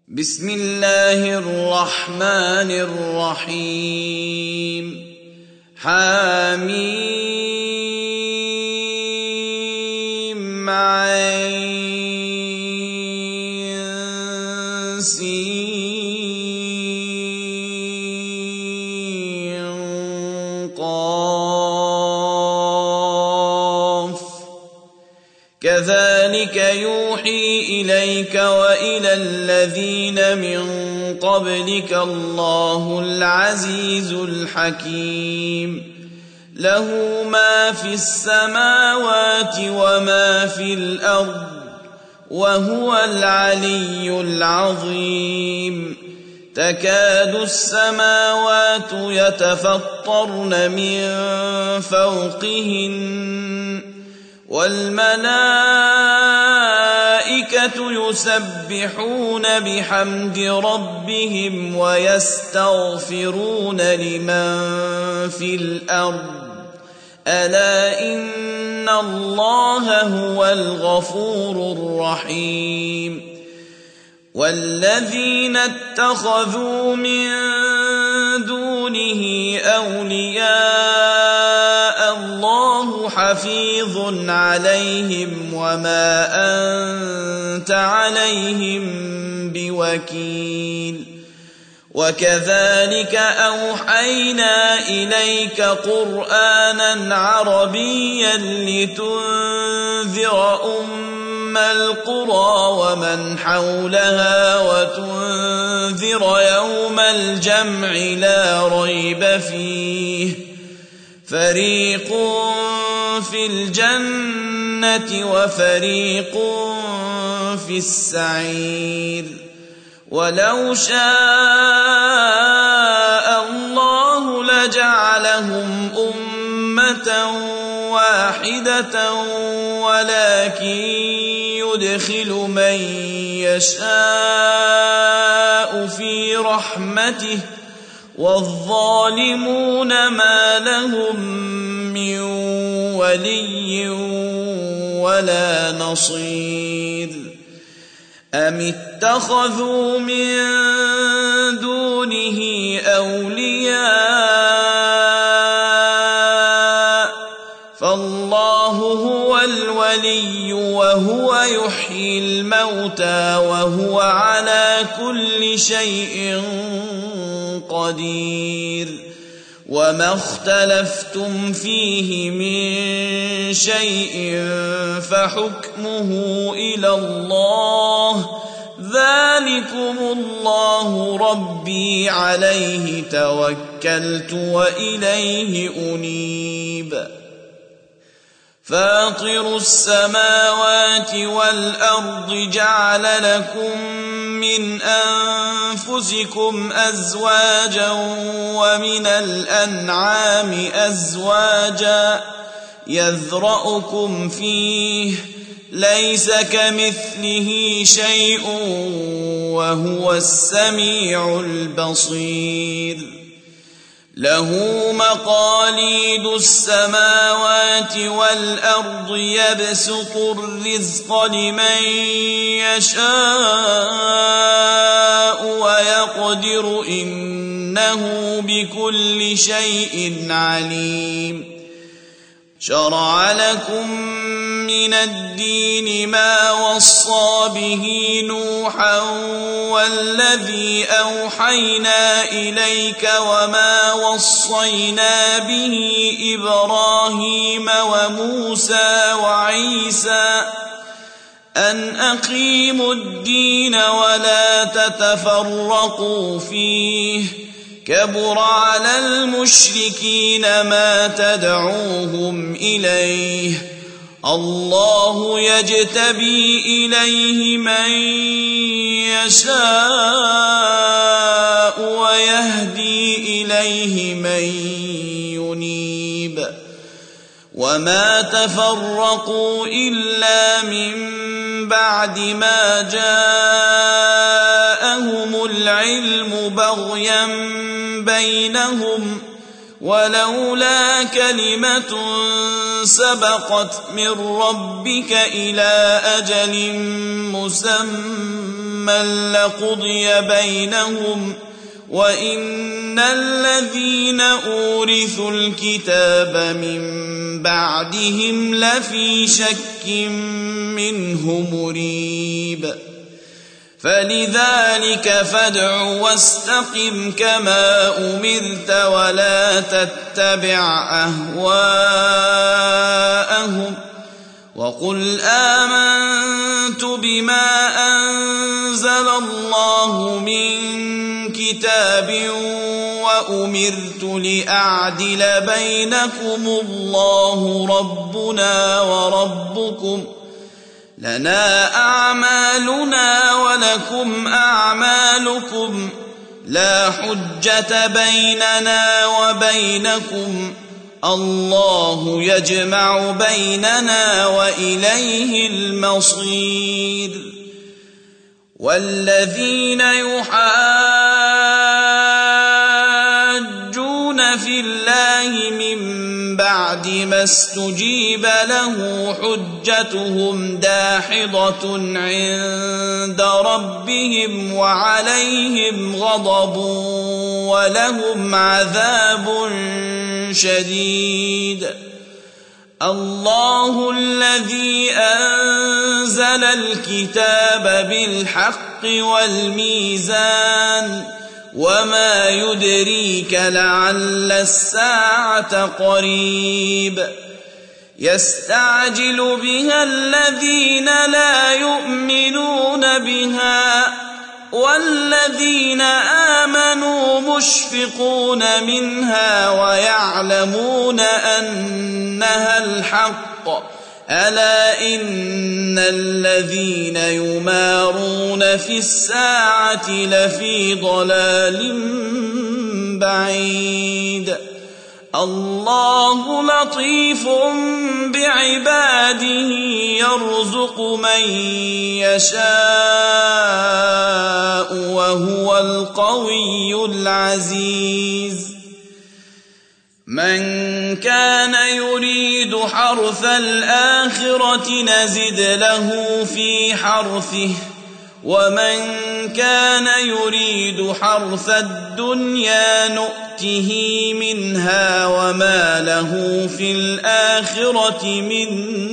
بسم الله الرحمن الرحيم حميم عين سين قاف كذلك يوحي إليك وإلى الذين من قبلك الله العزيز الحكيم له ما في السماوات وما في الأرض وهو العلي العظيم تكاد السماوات يتفطرن من فوقهن والملائكة يسبحون بحمد ربهم ويستغفرون لمن في الأرض ألا إن الله هو الغفور الرحيم والذين اتخذوا من دونه أولياء الله حفيظ عليهم وما أنت عليهم بوكيل وكذلك أوحينا إليك قرآنا عربيا لتنذر أم القرى ومن حولها وتنذر يوم الجمع لا ريب فيه فريق في الجنة وفريق في السعير ولو شاء الله لجعلهم أمة واحدة ولكن يدخل من يشاء في رحمته والظالمون ما لهم من ولي ولا نصير أم اتخذوا من دونه أولياء فالله هو الولي وهو يحيي الموتى وهو على كل شيء قدير وما اختلفتم فيه من شيء فحكمه إلى الله ذلكم الله ربي عليه توكلت وإليه أنيب فاطر السماوات والأرض جعل لكم من أنفسكم أزواجا ومن الأنعام أزواجا يذرأكم فيه ليس كمثله شيء وهو السميع البصير له مقاليد السماوات والأرض يبسط الرزق لمن يشاء ويقدر إنه بكل شيء عليم شرع لكم من الدين ما وصى به نوحا والذي أوحينا إليك وما وصينا به إبراهيم وموسى وعيسى أن أقيموا الدين ولا تتفرقوا فيه كبر على المشركين ما تدعوهم إليه الله يجتبي إليه من يشاء ويهدي إليه من ينيب وما تفرقوا إلا من بعد ما جاءهم العلم بغيا بينهم ولولا كلمة سبقت من ربك إلى أجل مسمى لقضي بينهم وإن الذين أورثوا الكتاب من بعدهم لفي شك منه مريب فلذلك فادع واستقم كما أمرت ولا تتبع أهواءهم وقل آمنت بما أنزل الله من كتاب وأمرت لأعدل بينكم الله ربنا وربكم لنا أعمالنا ولكم أعمالكم لا حجة بيننا وبينكم الله يجمع بيننا وإليه المصير والذين يحاجون في الله من بعد ما استجيب له حجتهم داحضة عند ربهم وعليهم غضب ولهم عذاب شديد الله الذي أنزل الكتاب بالحق والميزان وما يدريك لعل الساعة قريب يستعجل بها الذين لا يؤمنون بها والذين آمنوا مشفقون منها ويعلمون أنها الحق ألا إن الذين يمارون في الساعة لفي ضلال بعيد الله لطيف بعباده يرزق من يشاء وهو القوي العزيز من كان يريد حرث الآخرة نزد له في حرثه ومن كان يريد حرث الدنيا نؤته منها وما له في الآخرة من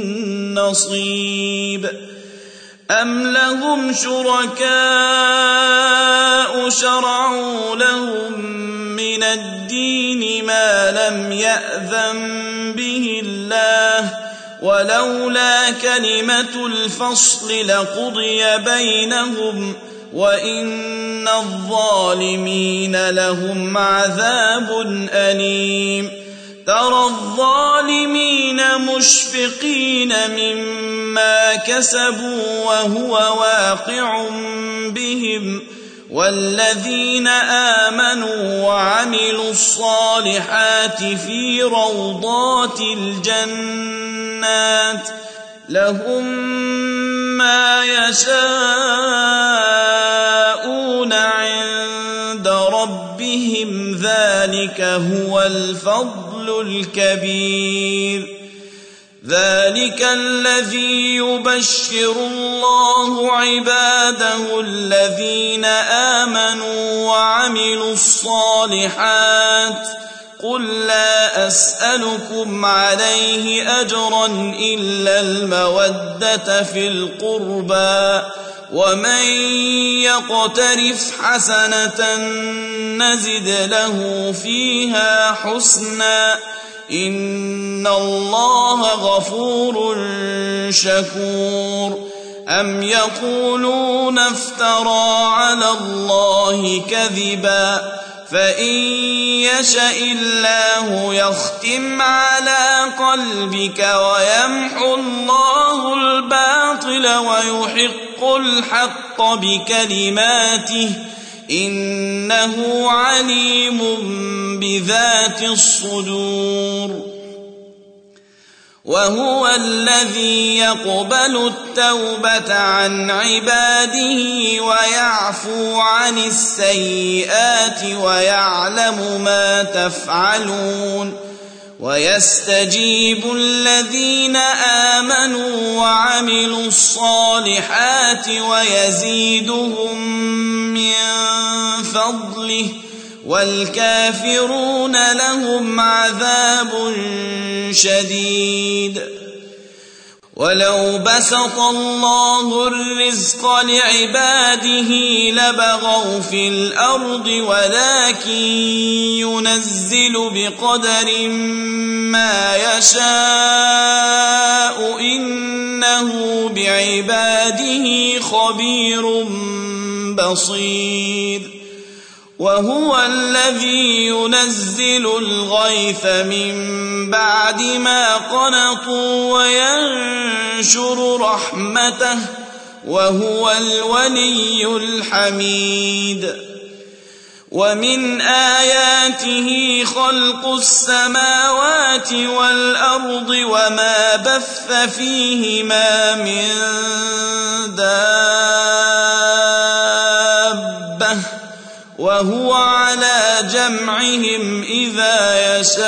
نصيب أم لهم شركاء شرعوا لهم من الدين ما لم يأذن به الله ولولا كلمة الفصل لقضي بينهم وإن الظالمين لهم عذاب أليم ترى الظالمين مشفقين مما كسبوا وهو واقع بهم والذين آمنوا وعملوا الصالحات في روضات الجنات لهم ما يشاءون عند ربهم ذلك هو الفضل الكبير ذلك الذي يبشر الله عباده الذين آمنوا وعملوا الصالحات قل لا أسألكم عليه أجرا إلا المودة في القربى ومن يقترف حسنة نزد له فيها حسنا إن الله غفور شكور أم يقولون افترى على الله كذبا فإن يشأ الله يختم على قلبك ويمحو الله الباطل ويحق الحق بكلماته إنه عليم بذات الصدور وهو الذي يقبل التوبة عن عباده ويعفو عن السيئات ويعلم ما تفعلون ويستجيب الذين آمنوا وعملوا الصالحات ويزيدهم من فضله والكافرون لهم عذاب شديد. ولو بسط الله الرزق لعباده لبغوا في الأرض ولكن ينزل بقدر ما يشاء إنه بعباده خبير بصير. وهو الذي ينزل الغيث من بعد ما قنطوا وينشر رحمته وهو الولي الحميد. ومن آياته خلق السماوات والأرض وما بث فيهما من دابة وهو على جمعهم إذا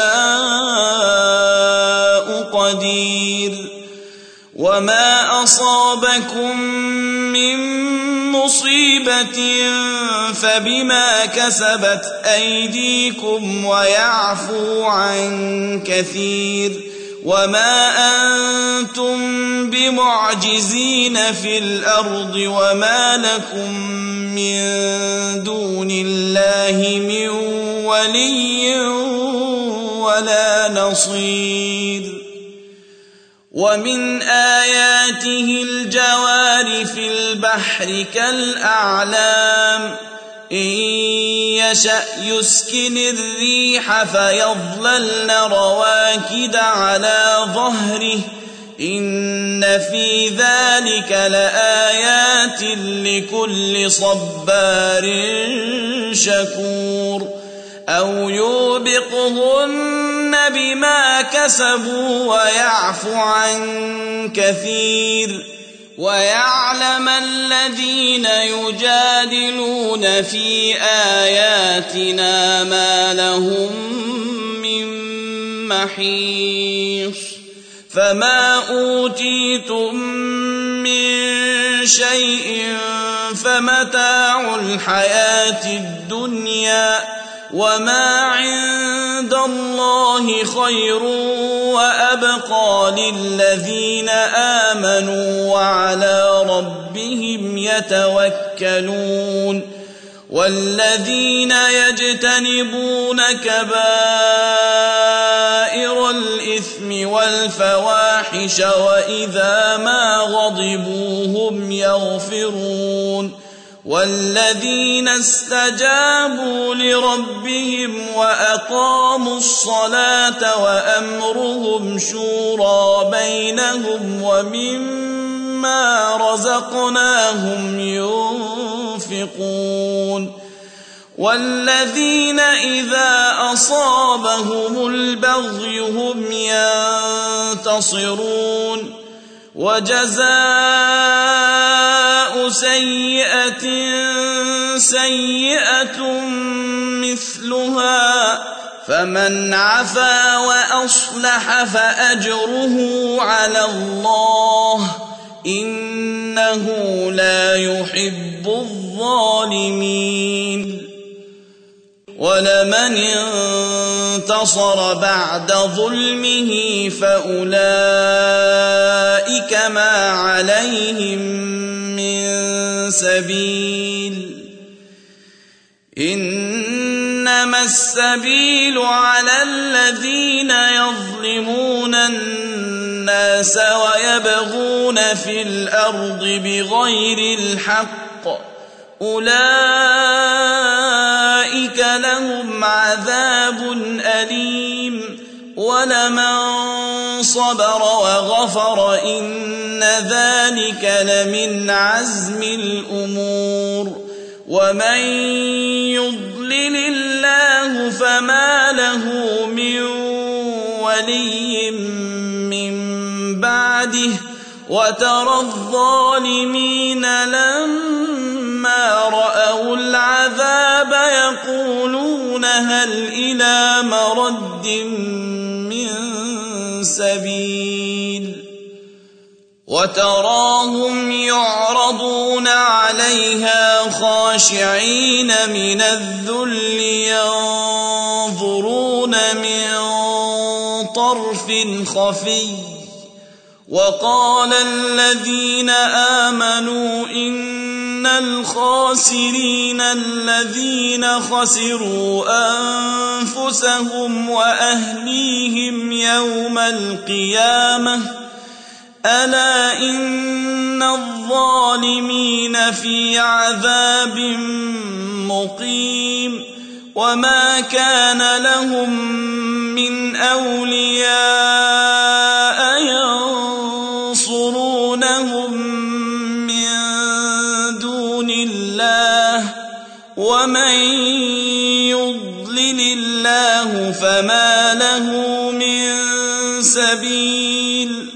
يشاء قدير. وما أصابكم من مصيبة فبما كسبت أيديكم ويعفو عن كثير. وما أنتم بمعجزين في الأرض وما لكم من دون الله من ولي ولا نصير. ومن آياته الجوار في البحر كالأعلام إن يشأ يسكن الريح فيظللن رواكد على ظهره إن في ذلك لآيات لكل صبار شكور. أو يوبقهن بما كسبوا ويعفو عن كثير. ويعلم الذين يجادلون في آياتنا ما لهم من محيص. فما أوتيتم من شيء فمتاع الحياة الدنيا وما عند الله خير وأبقى للذين آمنوا وعلى ربهم يتوكلون. والذين يجتنبون كبائر الإثم والفواحش وإذا ما غضبوا هم يغفرون. والذين استجابوا لربهم وأقاموا الصلاة وأمرهم شورى بينهم ومما رزقناهم ينفقون. والذين إذا أصابهم البغي هم ينتصرون. وجزاء سيئة سيئة مثلها فمن عفا وأصلح فأجره على الله إنه لا يحب الظالمين. ولمن انتصر بعد ظلمه فأولئك ما عليهم من سبيل. إنما السبيل على الذين يظلمون الناس ويبغون في الأرض بغير الحق أولئك لهم عذاب أليم. ولمن صبر وغفر إن ذلك لمن عزم الأمور. ومن يضلل الله فما له من ولي من بعده وترى الظالمين لما رأوا العذاب يقولون هل إلى مرد من سبيل وتراهم يعرضون عليها خاشعين من الذل ينظرون من طرف خفي وقال الذين آمنوا إن الخاسرين الذين خسروا أنفسهم وأهليهم يوم القيامة ألا إن الظالمين في عذاب مقيم وما كان لهم من أولياء ينصرونهم من دون الله ومن يضلل الله فما له من سبيل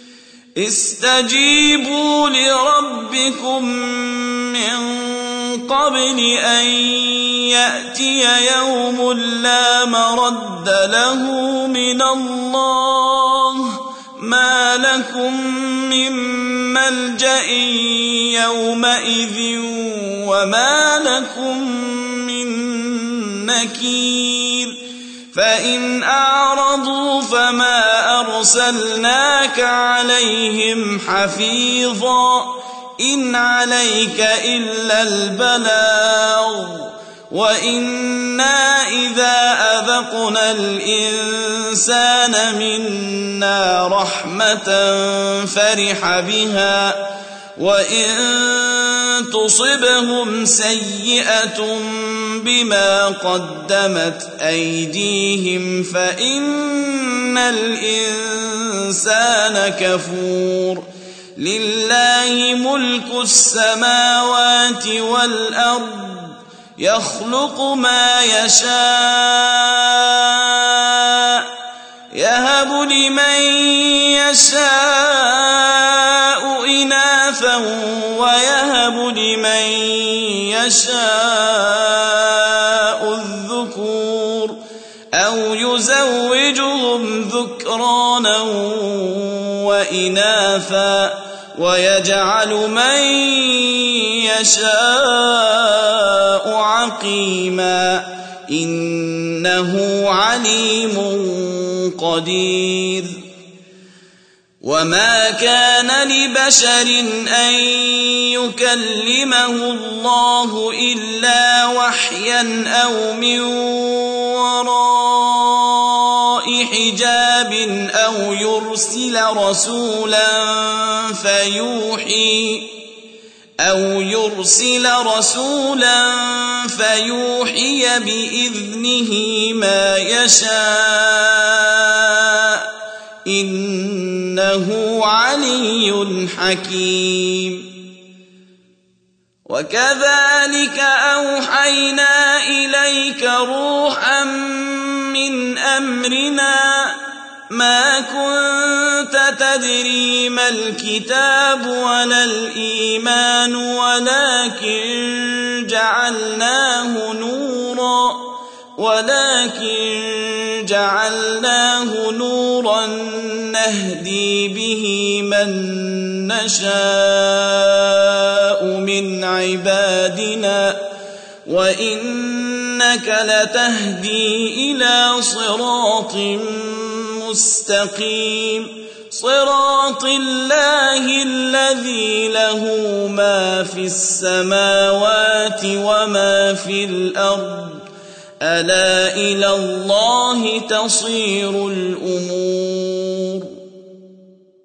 استجيبوا لربكم من قبل أن يأتي يوم لا مرد له من الله ما لكم من ملجأ يومئذ وما لكم من نكير فإن أعرضوا فما أرسلناك عليهم حفيظا إن عليك إلا البلاغ وإنا إذا أذقنا الإنسان منا رحمة فرح بها وإن تصبهم سيئة بما قدمت أيديهم فإن الإنسان كفور لله ملك السماوات والأرض يخلق ما يشاء يهب لمن يشاء إناثا ويهب لمن يشاء الذكور أو يزوجهم ذكرانا وإناثا ويجعل من يشاء عقيما إنه عليم قدير وما كان لبشر أن يكلمه الله إلا وحيا أو من وراء حجاب أو يرسل رسولا فيوحي بإذنه ما يشاء إنه علي حكيم وكذلك أوحينا إليك روحا من أمرنا ما كنت تدري ما الكتاب ولا الإيمان ولكن جعلناه نورا نهدي به من نشاء من عبادنا وإنك لتهدي إلى صراط مستقيم صراط الله الذي له ما في السماوات وما في الأرض ألا إلى الله تصير الأمور